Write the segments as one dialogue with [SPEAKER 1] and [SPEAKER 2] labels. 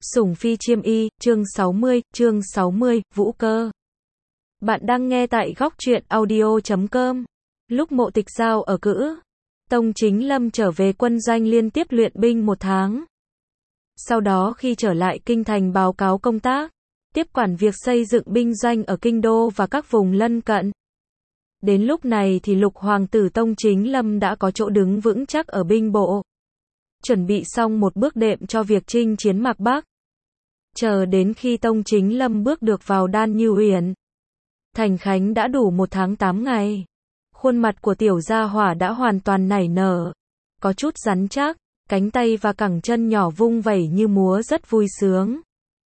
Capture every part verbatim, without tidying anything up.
[SPEAKER 1] Sủng phi chiêm y, chương sáu mươi, chương sáu mươi, Vũ Cơ. Bạn đang nghe tại góc truyện audio chấm com. Lúc Mộ Tịch Giao ở Cữ, Tông Chính Lâm trở về quân doanh liên tiếp luyện binh một tháng. Sau đó khi trở lại kinh thành báo cáo công tác, tiếp quản việc xây dựng binh doanh ở kinh đô và các vùng lân cận. Đến lúc này thì Lục Hoàng tử Tông Chính Lâm đã có chỗ đứng vững chắc ở binh bộ. Chuẩn bị xong một bước đệm cho việc chinh chiến Mạc Bắc. Chờ đến khi Tông Chính Lâm bước được vào Đan Như Uyển, thành khánh đã đủ một tháng tám ngày. Khuôn mặt của tiểu gia hỏa đã hoàn toàn nảy nở, có chút rắn chắc, cánh tay và cẳng chân nhỏ vung vẩy như múa rất vui sướng.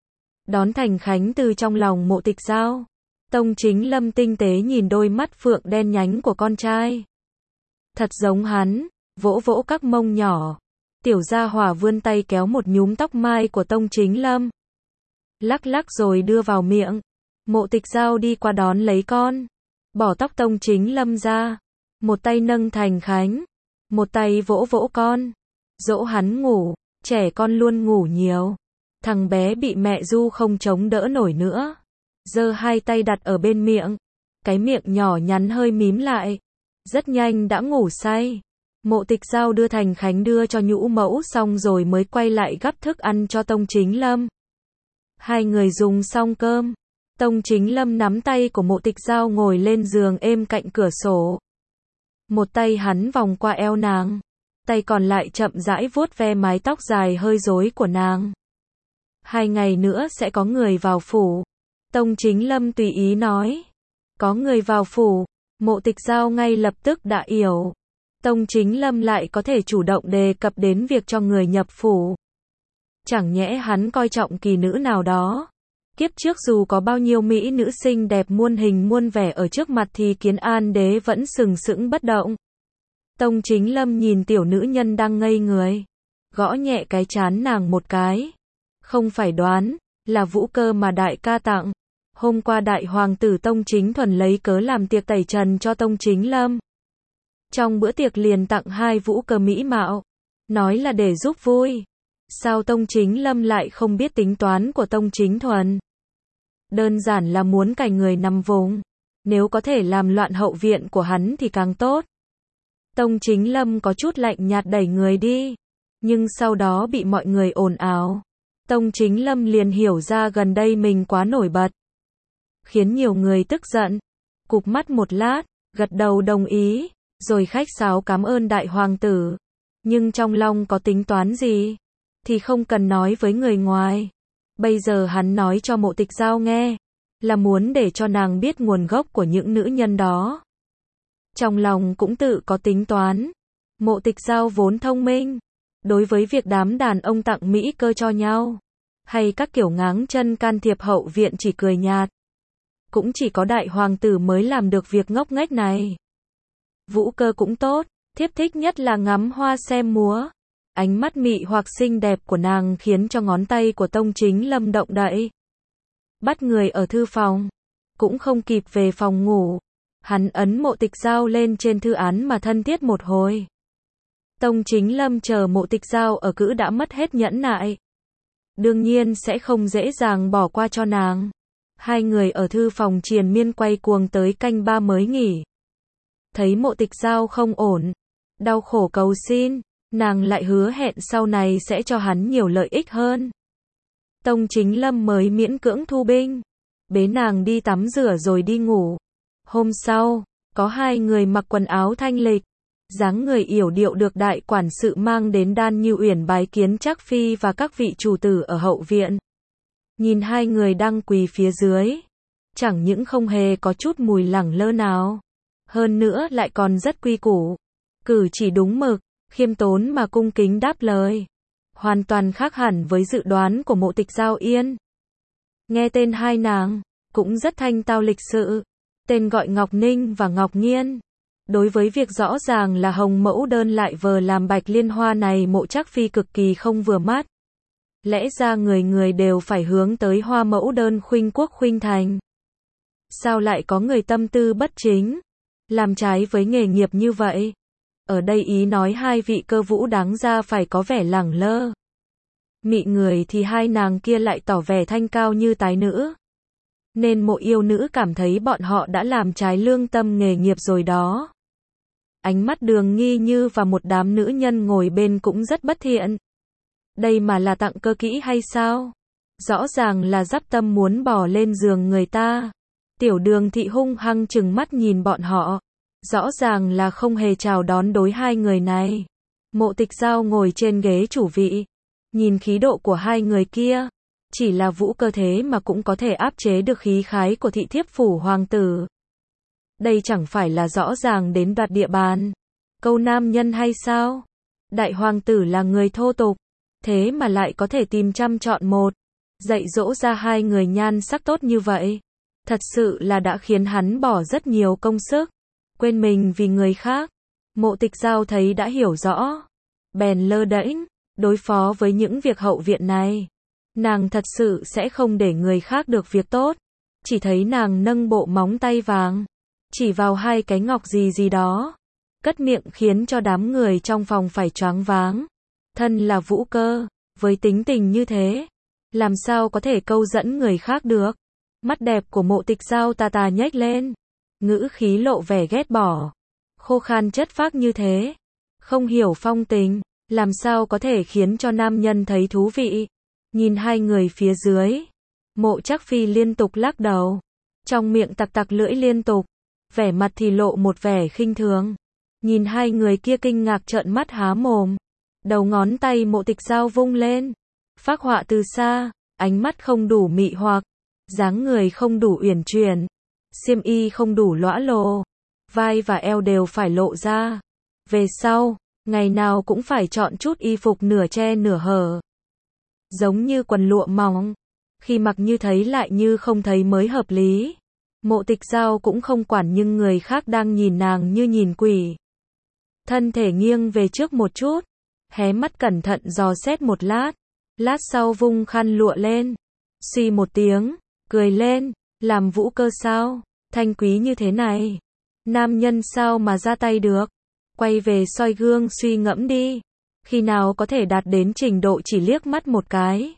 [SPEAKER 1] Đón thành khánh từ trong lòng Mộ Tịch Giao, Tông Chính Lâm tinh tế nhìn đôi mắt phượng đen nhánh của con trai. Thật giống hắn, vỗ vỗ các mông nhỏ. Tiểu gia hỏa vươn tay kéo một nhúm tóc mai của Tông Chính Lâm, lắc lắc rồi đưa vào miệng. Mộ Tịch Giao đi qua đón lấy con, bỏ tóc Tông Chính Lâm ra, một tay nâng thành khánh, một tay vỗ vỗ con, dỗ hắn ngủ. Trẻ con luôn ngủ nhiều, thằng bé bị mẹ du không chống đỡ nổi nữa, giơ hai tay đặt ở bên miệng, cái miệng nhỏ nhắn hơi mím lại, rất nhanh đã ngủ say. Mộ Tịch Giao đưa thành khánh đưa cho nhũ mẫu xong rồi mới quay lại gắp thức ăn cho Tông Chính Lâm. Hai người dùng xong cơm, Tông Chính Lâm nắm tay của Mộ Tịch Giao ngồi lên giường êm cạnh cửa sổ. Một tay hắn vòng qua eo nàng, tay còn lại chậm rãi vuốt ve mái tóc dài hơi rối của nàng. Hai ngày nữa sẽ có người vào phủ. Tông Chính Lâm tùy ý nói. Có người vào phủ, Mộ Tịch Giao ngay lập tức đã hiểu. Tông Chính Lâm lại có thể chủ động đề cập đến việc cho người nhập phủ. Chẳng nhẽ hắn coi trọng kỳ nữ nào đó. Kiếp trước dù có bao nhiêu mỹ nữ xinh đẹp muôn hình muôn vẻ ở trước mặt thì Kiến An đế vẫn sừng sững bất động. Tông Chính Lâm nhìn tiểu nữ nhân đang ngây người, gõ nhẹ cái trán nàng một cái. Không phải đoán, là Vũ Cơ mà đại ca tặng. Hôm qua đại hoàng tử Tông Chính Thuần lấy cớ làm tiệc tẩy trần cho Tông Chính Lâm. Trong bữa tiệc liền tặng hai vũ cơ mỹ mạo, nói là để giúp vui. Sao Tông Chính Lâm lại không biết tính toán của Tông Chính Thuần? Đơn giản là muốn cày người nằm vùng. Nếu có thể làm loạn hậu viện của hắn thì càng tốt. Tông Chính Lâm có chút lạnh nhạt đẩy người đi, nhưng sau đó bị mọi người ồn ào. Tông Chính Lâm liền hiểu ra gần đây mình quá nổi bật, khiến nhiều người tức giận. Cụp mắt một lát, gật đầu đồng ý, rồi khách sáo cảm ơn đại hoàng tử. Nhưng trong lòng có tính toán gì thì không cần nói với người ngoài. Bây giờ hắn nói cho Mộ Tịch Giao nghe, là muốn để cho nàng biết nguồn gốc của những nữ nhân đó. Trong lòng cũng tự có tính toán. Mộ Tịch Giao vốn thông minh, đối với việc đám đàn ông tặng mỹ cơ cho nhau, hay các kiểu ngáng chân can thiệp hậu viện chỉ cười nhạt. Cũng chỉ có đại hoàng tử mới làm được việc ngốc nghếch này. Vũ Cơ cũng tốt, thiếp thích nhất là ngắm hoa xem múa. Ánh mắt mị hoặc xinh đẹp của nàng khiến cho ngón tay của Tông Chính Lâm động đậy. Bắt người ở thư phòng, cũng không kịp về phòng ngủ. Hắn ấn Mộ Tịch Giao lên trên thư án mà thân thiết một hồi. Tông Chính Lâm chờ Mộ Tịch Giao ở Cữ đã mất hết nhẫn nại. Đương nhiên sẽ không dễ dàng bỏ qua cho nàng. Hai người ở thư phòng triền miên quay cuồng tới canh ba mới nghỉ. Thấy Mộ Tịch Giao không ổn, đau khổ cầu xin, nàng lại hứa hẹn sau này sẽ cho hắn nhiều lợi ích hơn. Tông Chính Lâm mới miễn cưỡng thu binh, bế nàng đi tắm rửa rồi đi ngủ. Hôm sau, có hai người mặc quần áo thanh lịch, dáng người yểu điệu được đại quản sự mang đến Đan Như Uyển bái kiến Trác phi và các vị chủ tử ở hậu viện. Nhìn hai người đang quỳ phía dưới, chẳng những không hề có chút mùi lẳng lơ nào, hơn nữa lại còn rất quy củ, cử chỉ đúng mực, khiêm tốn mà cung kính đáp lời, hoàn toàn khác hẳn với dự đoán của Mộ Tịch Giao Yên. Nghe tên hai nàng, cũng rất thanh tao lịch sự, tên gọi Ngọc Ninh và Ngọc Nghiên. Đối với việc rõ ràng là hồng mẫu đơn lại vờ làm bạch liên hoa này Mộ Trác phi cực kỳ không vừa mắt. Lẽ ra người người đều phải hướng tới hoa mẫu đơn khuynh quốc khuynh thành. Sao lại có người tâm tư bất chính, làm trái với nghề nghiệp như vậy? Ở đây ý nói hai vị cơ vũ đáng ra phải có vẻ lẳng lơ. Mị người thì hai nàng kia lại tỏ vẻ thanh cao như tái nữ. Nên mộ yêu nữ cảm thấy bọn họ đã làm trái lương tâm nghề nghiệp rồi đó. Ánh mắt Đường Nghi Như và một đám nữ nhân ngồi bên cũng rất bất thiện. Đây mà là tặng cơ kỹ hay sao? Rõ ràng là dắp tâm muốn bỏ lên giường người ta. Tiểu Đường thị hung hăng trừng mắt nhìn bọn họ. Rõ ràng là không hề chào đón đối hai người này. Mộ Tịch Giao ngồi trên ghế chủ vị. Nhìn khí độ của hai người kia. Chỉ là vũ cơ thế mà cũng có thể áp chế được khí khái của thị thiếp phủ hoàng tử. Đây chẳng phải là rõ ràng đến đoạt địa bàn. Câu nam nhân hay sao? Đại hoàng tử là người thô tục. Thế mà lại có thể tìm trăm chọn một. Dạy dỗ ra hai người nhan sắc tốt như vậy. Thật sự là đã khiến hắn bỏ rất nhiều công sức. Quên mình vì người khác. Mộ Tịch Giao thấy đã hiểu rõ. Bèn lơ đễnh. Đối phó với những việc hậu viện này. Nàng thật sự sẽ không để người khác được việc tốt. Chỉ thấy nàng nâng bộ móng tay vàng. Chỉ vào hai cái ngọc gì gì đó. Cất miệng khiến cho đám người trong phòng phải choáng váng. Thân là vũ cơ. Với tính tình như thế. Làm sao có thể câu dẫn người khác được. Mắt đẹp của Mộ Tịch Giao tà tà nhếch lên. Ngữ khí lộ vẻ ghét bỏ. Khô khan chất phác như thế. Không hiểu phong tình. Làm sao có thể khiến cho nam nhân thấy thú vị. Nhìn hai người phía dưới. Mộ Trác Phi liên tục lắc đầu. Trong miệng tặc tặc lưỡi liên tục. Vẻ mặt thì lộ một vẻ khinh thường. Nhìn hai người kia kinh ngạc trợn mắt há mồm. Đầu ngón tay Mộ Tịch Giao vung lên. Phác họa từ xa. Ánh mắt không đủ mị hoặc. Dáng người không đủ uyển chuyển. Xiêm y không đủ lõa lồ. Vai và eo đều phải lộ ra. Về sau, ngày nào cũng phải chọn chút y phục nửa che nửa hở. Giống như quần lụa mỏng. Khi mặc như thấy lại như không thấy mới hợp lý. Mộ Tịch Giao cũng không quản nhưng người khác đang nhìn nàng như nhìn quỷ. Thân thể nghiêng về trước một chút. Hé mắt cẩn thận dò xét một lát. Lát sau vung khăn lụa lên. Suy một tiếng. Cười lên. Làm vũ cơ sao? Thanh quý như thế này. Nam nhân sao mà ra tay được? Quay về soi gương suy ngẫm đi. Khi nào có thể đạt đến trình độ chỉ liếc mắt một cái.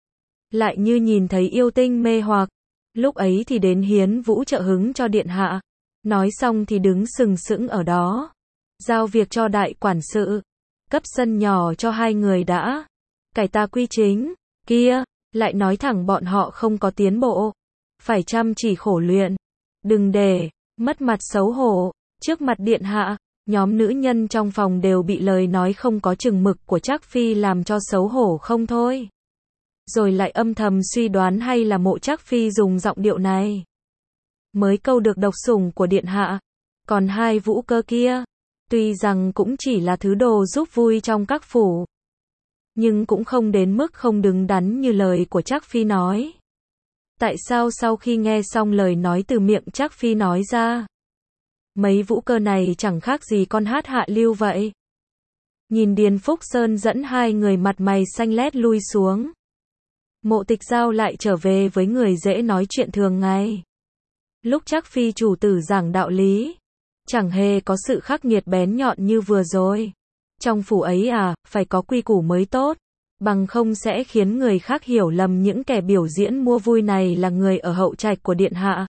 [SPEAKER 1] Lại như nhìn thấy yêu tinh mê hoặc. Lúc ấy thì đến hiến vũ trợ hứng cho điện hạ. Nói xong thì đứng sừng sững ở đó. Giao việc cho đại quản sự. Cấp sân nhỏ cho hai người đã. Cải tà quy chính. Kia, lại nói thẳng bọn họ không có tiến bộ. Phải chăm chỉ khổ luyện. Đừng để mất mặt xấu hổ. Trước mặt điện hạ. Nhóm nữ nhân trong phòng đều bị lời nói không có chừng mực của Trác Phi làm cho xấu hổ không thôi. Rồi lại âm thầm suy đoán hay là Mộ Trác Phi dùng giọng điệu này mới câu được độc sủng của điện hạ. Còn hai vũ cơ kia, tuy rằng cũng chỉ là thứ đồ giúp vui trong các phủ, nhưng cũng không đến mức không đứng đắn như lời của Trác Phi nói. Tại sao sau khi nghe xong lời nói từ miệng Trác Phi nói ra, mấy vũ cơ này chẳng khác gì con hát hạ lưu vậy? Nhìn Điền Phúc Sơn dẫn hai người mặt mày xanh lét lui xuống. Mộ Tịch Giao lại trở về với người dễ nói chuyện thường ngày. Lúc Trác Phi chủ tử giảng đạo lý, chẳng hề có sự khắc nghiệt bén nhọn như vừa rồi. Trong phủ ấy à, phải có quy củ mới tốt, bằng không sẽ khiến người khác hiểu lầm những kẻ biểu diễn mua vui này là người ở hậu trạch của điện hạ.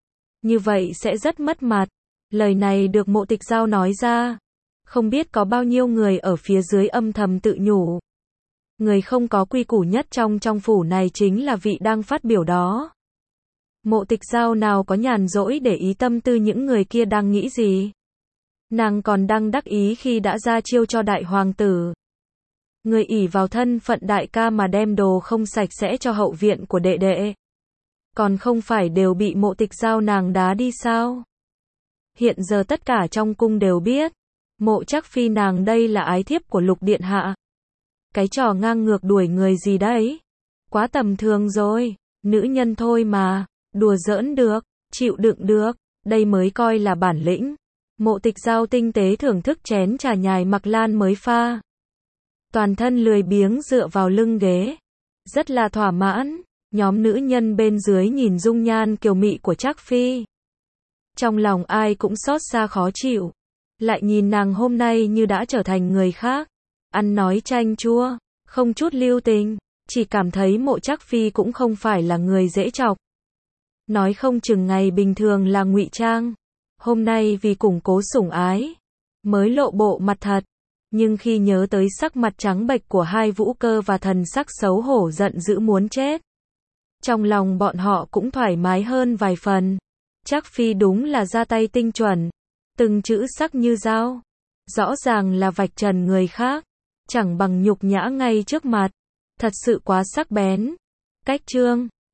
[SPEAKER 1] Như vậy sẽ rất mất mặt. Lời này được Mộ Tịch Giao nói ra, không biết có bao nhiêu người ở phía dưới âm thầm tự nhủ. Người không có quy củ nhất trong trong phủ này chính là vị đang phát biểu đó. Mộ Tịch Giao nào có nhàn rỗi để ý tâm tư những người kia đang nghĩ gì. Nàng còn đang đắc ý khi đã ra chiêu cho đại hoàng tử. Người ỷ vào thân phận đại ca mà đem đồ không sạch sẽ cho hậu viện của đệ đệ. Còn không phải đều bị Mộ Tịch Giao nàng đá đi sao? Hiện giờ tất cả trong cung đều biết. Mộ Trác Phi nàng đây là ái thiếp của Lục điện hạ. Cái trò ngang ngược đuổi người gì đấy? Quá tầm thường rồi. Nữ nhân thôi mà. Đùa giỡn được. Chịu đựng được. Đây mới coi là bản lĩnh. Mộ Tịch Giao tinh tế thưởng thức chén trà nhài Mặc Lan mới pha. Toàn thân lười biếng dựa vào lưng ghế. Rất là thỏa mãn. Nhóm nữ nhân bên dưới nhìn dung nhan kiều mị của Trác Phi. Trong lòng ai cũng xót xa khó chịu. Lại nhìn nàng hôm nay như đã trở thành người khác. Ăn nói chanh chua. không chút lưu tình, chỉ cảm thấy Mộ Trác Phi cũng không phải là người dễ chọc. Nói không chừng ngày bình thường là ngụy trang, hôm nay vì củng cố sủng ái, mới lộ bộ mặt thật. Nhưng khi nhớ tới sắc mặt trắng bệch của hai Vũ Cơ và thần sắc xấu hổ giận dữ muốn chết, trong lòng bọn họ cũng thoải mái hơn vài phần. Trác Phi đúng là ra tay tinh chuẩn, từng chữ sắc như dao, rõ ràng là vạch trần người khác, chẳng bằng nhục nhã ngay trước mặt, thật sự quá sắc bén. Cách chương